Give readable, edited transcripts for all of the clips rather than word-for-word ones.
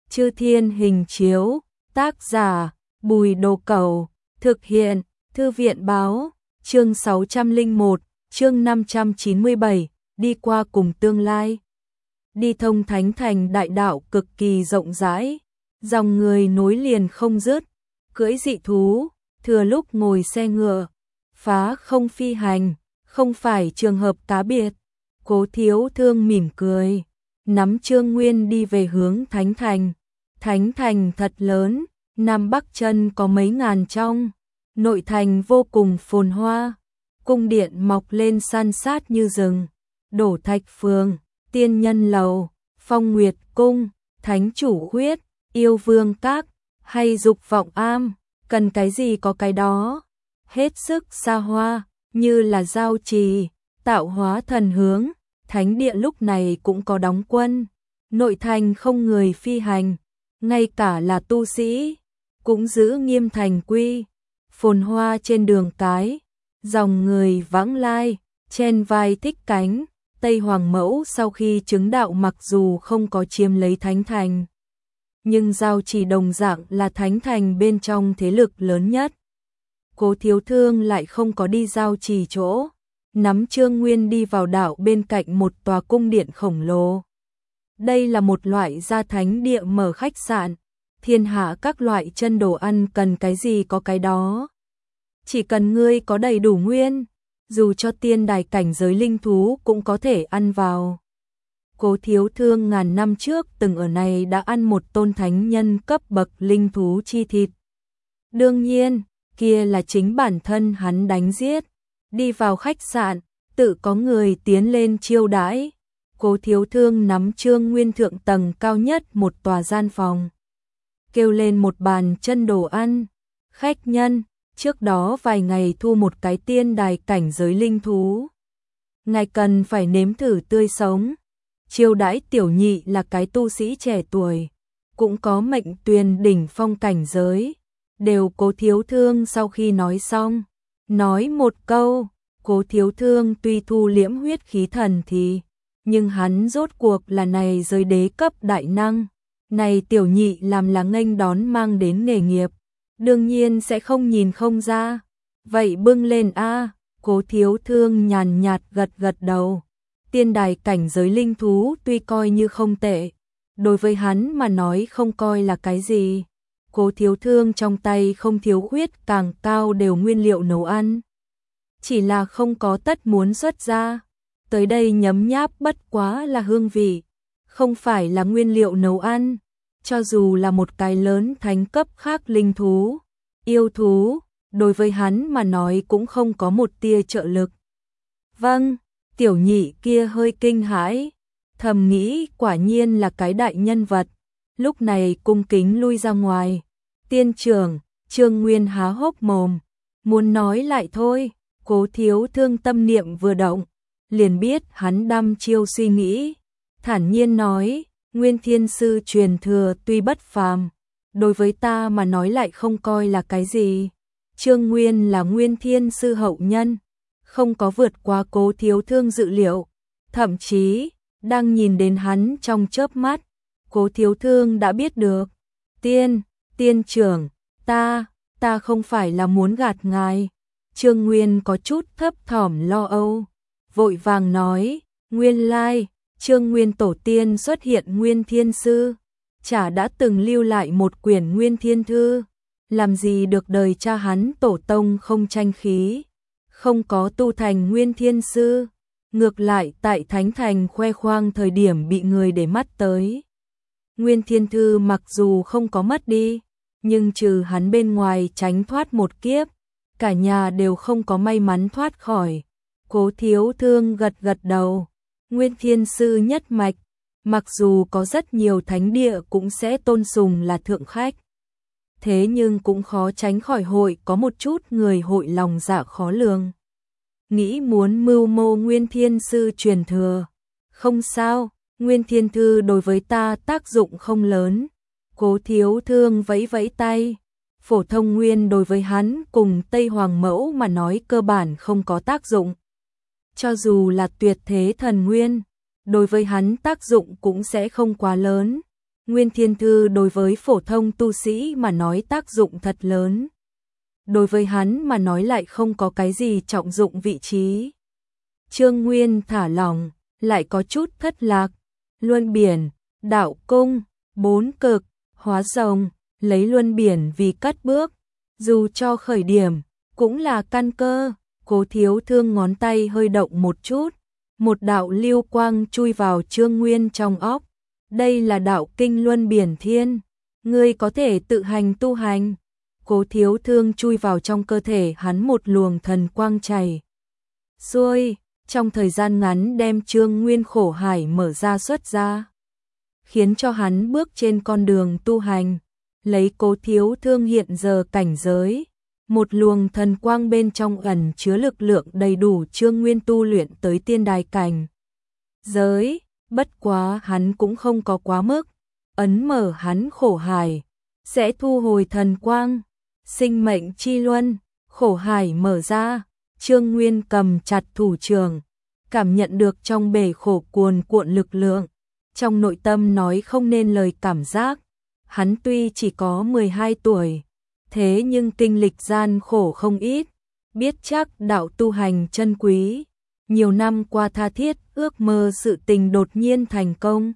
Chư Thiên Hình Chiếu, tác giả, Bùi Đồ Cẩu, thực hiện, Thư viện báo, chương 601, chương 597, đi qua cùng tương lai. Đi thông Thánh Thành đại đạo cực kỳ rộng rãi, dòng người nối liền không dứt, cưỡi dị thú, thừa lúc ngồi xe ngựa, phá không phi hành, không phải trường hợp cá biệt. Cố Thiếu Thương mỉm cười, nắm Trương Nguyên đi về hướng Thánh Thành. Thánh Thành thật lớn, Nam Bắc chân có mấy ngàn trong, nội thành vô cùng phồn hoa, cung điện mọc lên san sát như rừng, Đổ Thạch Phường, Tiên Nhân Lầu, Phong Nguyệt Cung, Thánh Chủ Huyết, Yêu Vương Các, hay Dục Vọng Am, cần cái gì có cái đó, hết sức xa hoa, như là giao trì, tạo hóa thần hướng, thánh địa lúc này cũng có đóng quân, nội thành không người phi hành, ngay cả là tu sĩ, cũng giữ nghiêm thành quy, phồn hoa trên đường cái, dòng người vãng lai, chen vai thích cánh. Tây Hoàng Mẫu sau khi chứng đạo mặc dù không có chiếm lấy Thánh Thành, nhưng giao chỉ đồng dạng là Thánh Thành bên trong thế lực lớn nhất. Cố Thiếu Thương lại không có đi giao trì chỗ, nắm Trương Nguyên đi vào đảo bên cạnh một tòa cung điện khổng lồ. Đây là một loại gia thánh địa mở khách sạn, thiên hạ các loại chân đồ ăn cần cái gì có cái đó. Chỉ cần ngươi có đầy đủ nguyên, dù cho tiên đài cảnh giới linh thú cũng có thể ăn vào. Cố Thiếu Thương ngàn năm trước từng ở này đã ăn một tôn thánh nhân cấp bậc linh thú chi thịt. Đương nhiên, kia là chính bản thân hắn đánh giết. Đi vào khách sạn, tự có người tiến lên chiêu đãi. Cố Thiếu Thương nắm Trương Nguyên thượng tầng cao nhất một tòa gian phòng, kêu lên một bàn chân đồ ăn. Khách nhân, trước đó vài ngày thu một cái tiên đài cảnh giới linh thú, ngài cần phải nếm thử tươi sống. Chiêu đãi tiểu nhị là cái tu sĩ trẻ tuổi, cũng có mệnh tuyền đỉnh phong cảnh giới. Đều Cố Thiếu Thương sau khi nói xong, nói một câu. Cố Thiếu Thương tuy thu liễm huyết khí thần thì, nhưng hắn rốt cuộc là này giới đế cấp đại năng. Này tiểu nhị làm là nghênh đón mang đến nghề nghiệp, đương nhiên sẽ không nhìn không ra. Vậy bưng lên a. Cố Thiếu Thương nhàn nhạt gật gật đầu. Tiên đài cảnh giới linh thú tuy coi như không tệ, đối với hắn mà nói không coi là cái gì. Cố Thiếu Thương trong tay không thiếu khuyết càng cao đều nguyên liệu nấu ăn, chỉ là không có tất muốn xuất ra. Tới đây nhấm nháp bất quá là hương vị, không phải là nguyên liệu nấu ăn. Cho dù là một cái lớn thánh cấp khác linh thú, yêu thú, đối với hắn mà nói cũng không có một tia trợ lực. Vâng, tiểu nhị kia hơi kinh hãi, thầm nghĩ quả nhiên là cái đại nhân vật, lúc này cung kính lui ra ngoài. Tiên trưởng, Trương Nguyên há hốc mồm, muốn nói lại thôi. Cố Thiếu Thương tâm niệm vừa động, liền biết hắn đăm chiêu suy nghĩ, thản nhiên nói, Nguyên Thiên Sư truyền thừa tuy bất phàm, đối với ta mà nói lại không coi là cái gì. Trương Nguyên là Nguyên Thiên Sư hậu nhân, không có vượt qua Cố Thiếu Thương dự liệu, thậm chí, đang nhìn đến hắn trong chớp mắt, Cố Thiếu Thương đã biết được. Tiên trưởng, ta không phải là muốn gạt ngài. Trương Nguyên có chút thấp thỏm lo âu, vội vàng nói, nguyên lai, Trương Nguyên tổ tiên xuất hiện Nguyên Thiên Sư, chả đã từng lưu lại một quyển Nguyên Thiên Thư, làm gì được đời cha hắn tổ tông không tranh khí, không có tu thành Nguyên Thiên Sư, ngược lại tại Thánh Thành khoe khoang thời điểm bị người để mắt tới. Nguyên Thiên Thư mặc dù không có mất đi, nhưng trừ hắn bên ngoài tránh thoát một kiếp, cả nhà đều không có may mắn thoát khỏi. Cố Thiếu Thương gật gật đầu. Nguyên Thiên Sư nhất mạch, mặc dù có rất nhiều thánh địa cũng sẽ tôn sùng là thượng khách, thế nhưng cũng khó tránh khỏi hội có một chút người hội lòng dạ khó lường, nghĩ muốn mưu mô Nguyên Thiên Sư truyền thừa. Không sao, Nguyên Thiên Thư đối với ta tác dụng không lớn. Cố Thiếu Thương vẫy vẫy tay. Phổ thông nguyên đối với hắn cùng Tây Hoàng Mẫu mà nói cơ bản không có tác dụng. Cho dù là tuyệt thế thần nguyên, đối với hắn tác dụng cũng sẽ không quá lớn. Nguyên Thiên Thư đối với phổ thông tu sĩ mà nói tác dụng thật lớn. Đối với hắn mà nói lại không có cái gì trọng dụng vị trí. Trương Nguyên thả lỏng, lại có chút thất lạc. Luân biển, đạo cung, 4 cực, hóa rồng, lấy luân biển vì cất bước. Dù cho khởi điểm, cũng là căn cơ. Cố Thiếu Thương ngón tay hơi động một chút. Một đạo lưu quang chui vào Trương Nguyên trong óc. Đây là đạo kinh luân biển thiên. Ngươi có thể tự hành tu hành. Cố Thiếu Thương chui vào trong cơ thể hắn một luồng thần quang chảy xuôi, trong thời gian ngắn đem Trương Nguyên khổ hải mở ra xuất ra, khiến cho hắn bước trên con đường tu hành. Lấy Cố Thiếu Thương hiện giờ cảnh giới, một luồng thần quang bên trong ẩn chứa lực lượng đầy đủ Trương Nguyên tu luyện tới tiên đài cảnh giới. Bất quá hắn cũng không có quá mức, ấn mở hắn khổ hải, sẽ thu hồi thần quang. Sinh mệnh chi luân, khổ hải mở ra, Trương Nguyên cầm chặt thủ trường, cảm nhận được trong bể khổ cuồn cuộn lực lượng, trong nội tâm nói không nên lời cảm giác. Hắn tuy chỉ có 12 tuổi, thế nhưng kinh lịch gian khổ không ít, biết chắc đạo tu hành chân quý, nhiều năm qua tha thiết ước mơ sự tình đột nhiên thành công.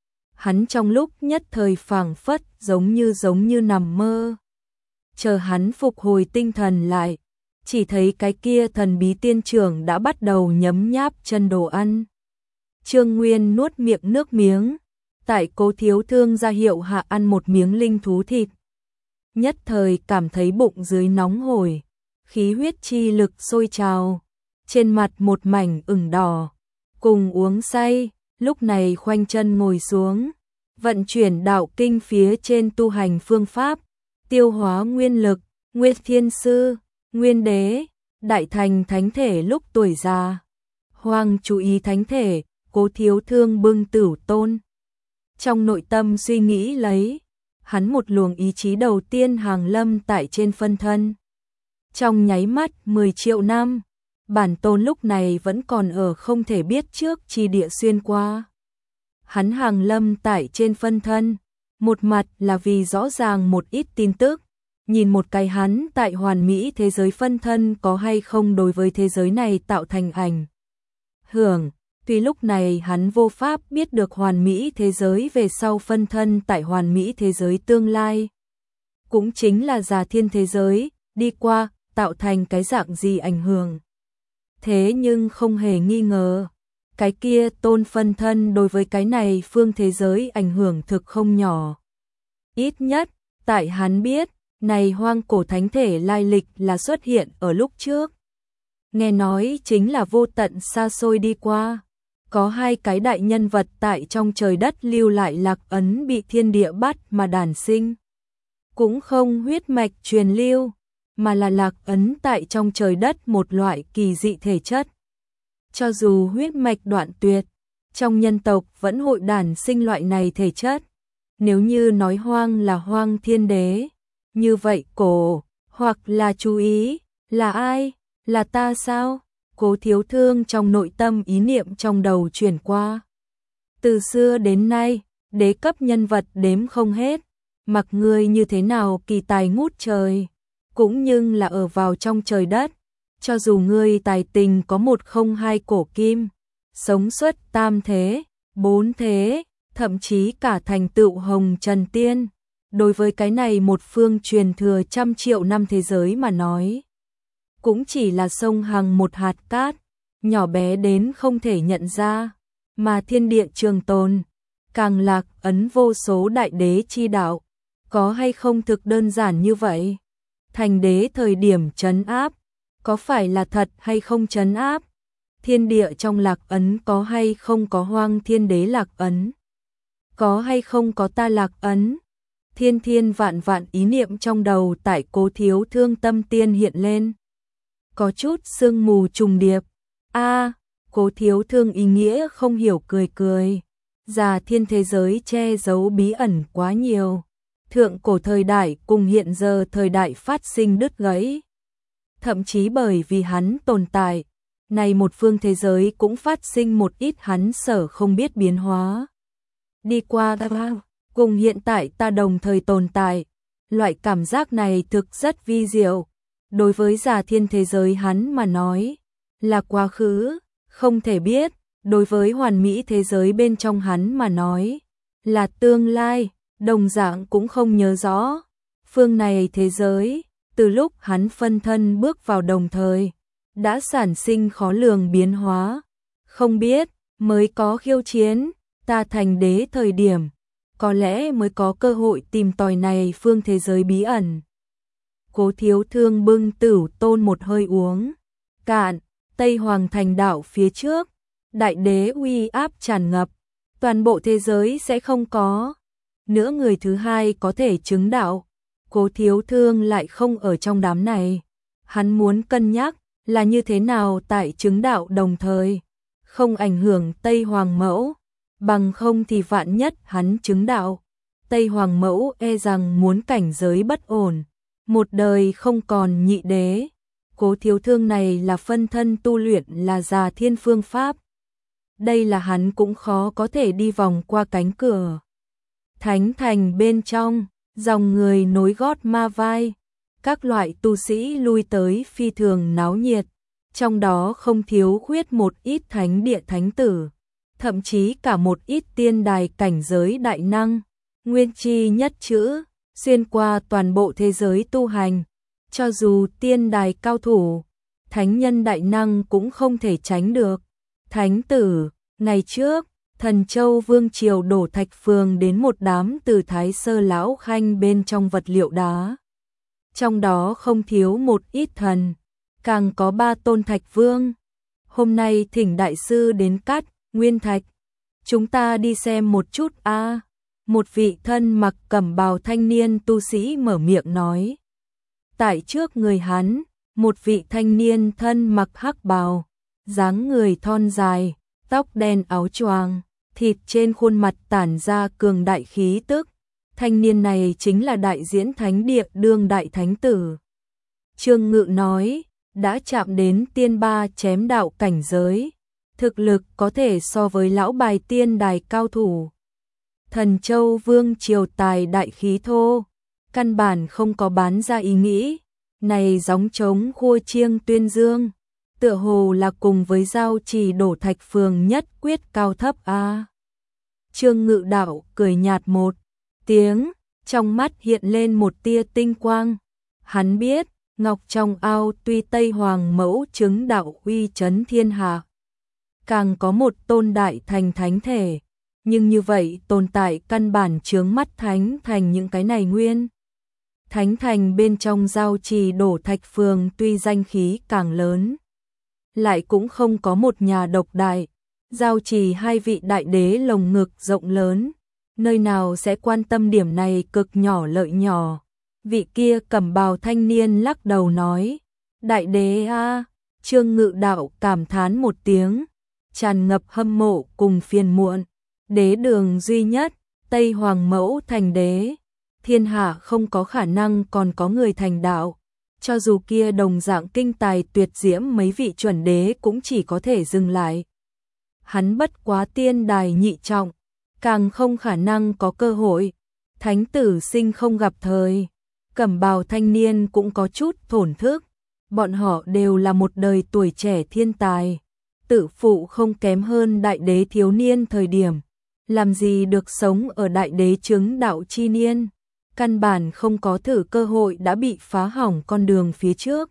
Hắn trong lúc nhất thời phảng phất giống như nằm mơ. Chờ hắn phục hồi tinh thần lại, chỉ thấy cái kia thần bí tiên trưởng đã bắt đầu nhấm nháp chân đồ ăn. Trương Nguyên nuốt miệng nước miếng, tại Cố Thiếu Thương ra hiệu hạ ăn một miếng linh thú thịt. Nhất thời cảm thấy bụng dưới nóng hổi, khí huyết chi lực sôi trào, trên mặt một mảnh ửng đỏ, cùng uống say, lúc này khoanh chân ngồi xuống, vận chuyển đạo kinh phía trên tu hành phương pháp, tiêu hóa nguyên lực, Nguyên Thiên Sư, Nguyên Đế, đại thành thánh thể lúc tuổi già. Hoàng chú ý thánh thể, Cố Thiếu Thương bưng Tửu Tôn. Trong nội tâm suy nghĩ lấy, hắn một luồng ý chí đầu tiên hàng lâm tại trên phân thân. Trong nháy mắt 10 triệu năm, bản tôn lúc này vẫn còn ở không thể biết trước chi địa xuyên qua. Hắn hàng lâm tại trên phân thân, một mặt là vì rõ ràng một ít tin tức, nhìn một cái hắn tại hoàn mỹ thế giới phân thân có hay không đối với thế giới này tạo thành ảnh hưởng. Tuy lúc này hắn vô pháp biết được hoàn mỹ thế giới về sau phân thân tại hoàn mỹ thế giới tương lai, cũng chính là già thiên thế giới, đi qua, tạo thành cái dạng gì ảnh hưởng. Thế nhưng không hề nghi ngờ, cái kia tôn phân thân đối với cái này phương thế giới ảnh hưởng thực không nhỏ. Ít nhất, tại hắn biết, này hoang cổ thánh thể lai lịch là xuất hiện ở lúc trước. Nghe nói chính là vô tận xa xôi đi qua. Có hai cái đại nhân vật tại trong trời đất lưu lại lạc ấn bị thiên địa bắt mà đản sinh. Cũng không huyết mạch truyền lưu, mà là lạc ấn tại trong trời đất một loại kỳ dị thể chất. Cho dù huyết mạch đoạn tuyệt, trong nhân tộc vẫn hội đản sinh loại này thể chất. Nếu như nói hoang là hoang thiên đế, như vậy cổ, hoặc là chú ý, là ai? Là ta sao? Cố Thiếu Thương trong nội tâm ý niệm trong đầu chuyển qua. Từ xưa đến nay, đế cấp nhân vật đếm không hết, mặc ngươi như thế nào kỳ tài ngút trời, cũng nhưng là ở vào trong trời đất, cho dù ngươi tài tình có 102 cổ kim, sống suốt tam thế, 4 thế, thậm chí cả thành tựu hồng trần tiên, đối với cái này một phương truyền thừa trăm triệu năm thế giới mà nói, cũng chỉ là sông hằng một hạt cát, nhỏ bé đến không thể nhận ra, mà thiên địa trường tồn, càng lạc ấn vô số đại đế chi đạo, có hay không thực đơn giản như vậy? Thành đế thời điểm trấn áp, có phải là thật hay không trấn áp? Thiên địa trong lạc ấn có hay không có hoang thiên đế lạc ấn? Có hay không có ta lạc ấn? Thiên thiên vạn vạn ý niệm trong đầu tại Cố Thiếu Thương tâm tiên hiện lên. Có chút sương mù trùng điệp. Cố Thiếu Thương ý nghĩa không hiểu cười cười. Già thiên thế giới che giấu bí ẩn quá nhiều. Thượng cổ thời đại cùng hiện giờ thời đại phát sinh đứt gãy. Thậm chí bởi vì hắn tồn tại, này một phương thế giới cũng phát sinh một ít hắn sở không biết biến hóa. Đi qua cùng hiện tại ta đồng thời tồn tại. Loại cảm giác này thực rất vi diệu. Đối với Già Thiên thế giới hắn mà nói, là quá khứ, không thể biết. Đối với hoàn mỹ thế giới bên trong hắn mà nói, là tương lai, đồng dạng cũng không nhớ rõ. Phương này thế giới, từ lúc hắn phân thân bước vào đồng thời, đã sản sinh khó lường biến hóa. Không biết, mới có khiêu chiến, ta thành đế thời điểm, có lẽ mới có cơ hội tìm tòi này phương thế giới bí ẩn. Cố Thiếu Thương bưng Tửu Tôn một hơi uống cạn. Tây Hoàng thành đạo phía trước, đại đế uy áp tràn ngập, toàn bộ thế giới sẽ không có nữa người thứ hai có thể chứng đạo. Cố Thiếu Thương lại không ở trong đám này. Hắn muốn cân nhắc là như thế nào tại chứng đạo đồng thời, không ảnh hưởng Tây Hoàng mẫu, bằng không thì vạn nhất hắn chứng đạo, Tây Hoàng mẫu e rằng muốn cảnh giới bất ổn, một đời không còn nhị đế. Cố Thiếu Thương này là phân thân tu luyện là Già Thiên phương pháp. Đây là hắn cũng khó có thể đi vòng qua cánh cửa. Thánh thành bên trong, dòng người nối gót ma vai, các loại tu sĩ lui tới phi thường náo nhiệt, trong đó không thiếu khuyết một ít thánh địa thánh tử, thậm chí cả một ít tiên đài cảnh giới đại năng, nguyên chi nhất chữ, xuyên qua toàn bộ thế giới tu hành. Cho dù tiên đài cao thủ, thánh nhân đại năng cũng không thể tránh được. Thánh tử, ngày trước, Thần Châu Vương Triều đổ Thạch Phường đến một đám từ Thái Sơ Lão Khanh bên trong vật liệu đá. Trong đó không thiếu một ít thần, càng có 3 tôn Thạch Vương. Hôm nay thỉnh đại sư đến cắt, nguyên thạch. Chúng ta đi xem một chút a. Một vị thân mặc cẩm bào thanh niên tu sĩ mở miệng nói. Tại trước người hắn, một vị thanh niên thân mặc hắc bào, dáng người thon dài, tóc đen áo choàng, thịt trên khuôn mặt tản ra cường đại khí tức. Thanh niên này chính là đại diễn thánh địa đương đại thánh tử. Trương Ngự nói, đã chạm đến tiên ba chém đạo cảnh giới, thực lực có thể so với lão bài tiên đài cao thủ. Thần Châu Vương Triều tài đại khí thô, căn bản không có bán ra ý nghĩ, này gióng trống khua chiêng tuyên dương, tựa hồ là cùng với giao trì đổ Thạch Phường nhất quyết cao thấp a. Trương Ngự đạo cười nhạt một tiếng, trong mắt hiện lên một tia tinh quang. Hắn biết, ngọc trong ao tuy Tây Hoàng mẫu chứng đạo uy chấn thiên hạ, càng có một tôn đại thành thánh thể, nhưng như vậy tồn tại căn bản chướng mắt thánh thành những cái này nguyên. Thánh thành bên trong giao trì đổ Thạch Phường tuy danh khí càng lớn, lại cũng không có một nhà độc đại. Giao trì 2 vị đại đế lồng ngực rộng lớn, nơi nào sẽ quan tâm điểm này cực nhỏ lợi nhỏ. Vị kia cẩm bào thanh niên lắc đầu nói, đại đế a. Trương Ngự đạo cảm thán một tiếng, tràn ngập hâm mộ cùng phiền muộn. Đế đường duy nhất, Tây Hoàng mẫu thành đế, thiên hạ không có khả năng còn có người thành đạo. Cho dù kia đồng dạng kinh tài tuyệt diễm mấy vị chuẩn đế cũng chỉ có thể dừng lại. Hắn bất quá tiên đài nhị trọng, càng không khả năng có cơ hội. Thánh tử sinh không gặp thời. Cẩm bào thanh niên cũng có chút thổn thức. Bọn họ đều là một đời tuổi trẻ thiên tài, tự phụ không kém hơn đại đế thiếu niên thời điểm, làm gì được sống ở đại đế chứng đạo chi niên. Căn bản không có thử cơ hội đã bị phá hỏng con đường phía trước.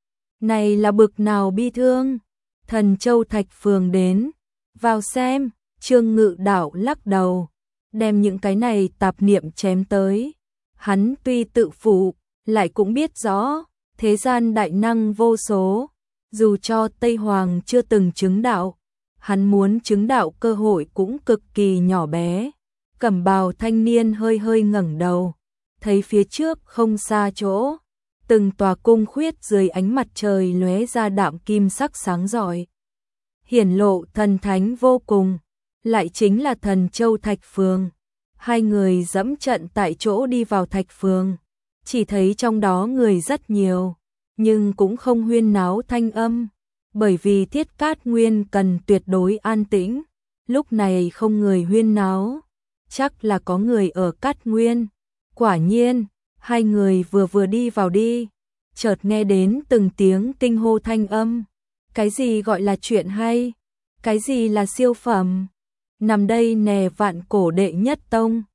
Này là bực nào bi thương. Thần Châu Thạch Phường đến, vào xem. Trương Ngự đạo lắc đầu, đem những cái này tạp niệm chém tới. Hắn tuy tự phụ, lại cũng biết rõ, thế gian đại năng vô số, dù cho Tây Hoàng chưa từng chứng đạo, hắn muốn chứng đạo cơ hội cũng cực kỳ nhỏ bé. Cẩm bào thanh niên hơi hơi ngẩng đầu, thấy phía trước không xa chỗ, từng tòa cung khuyết dưới ánh mặt trời lóe ra đạm kim sắc sáng rọi, hiển lộ thần thánh vô cùng, lại chính là Thần Châu Thạch Phường. Hai người dẫm trận tại chỗ đi vào Thạch Phường, chỉ thấy trong đó người rất nhiều, nhưng cũng không huyên náo thanh âm, bởi vì Thiết Cát Nguyên cần tuyệt đối an tĩnh, lúc này không người huyên náo, chắc là có người ở Cát Nguyên. Quả nhiên, hai người vừa đi vào đi, chợt nghe đến từng tiếng kinh hô thanh âm. Cái gì gọi là chuyện hay? Cái gì là siêu phẩm? Nằm đây nè, Vạn Cổ đệ nhất tông.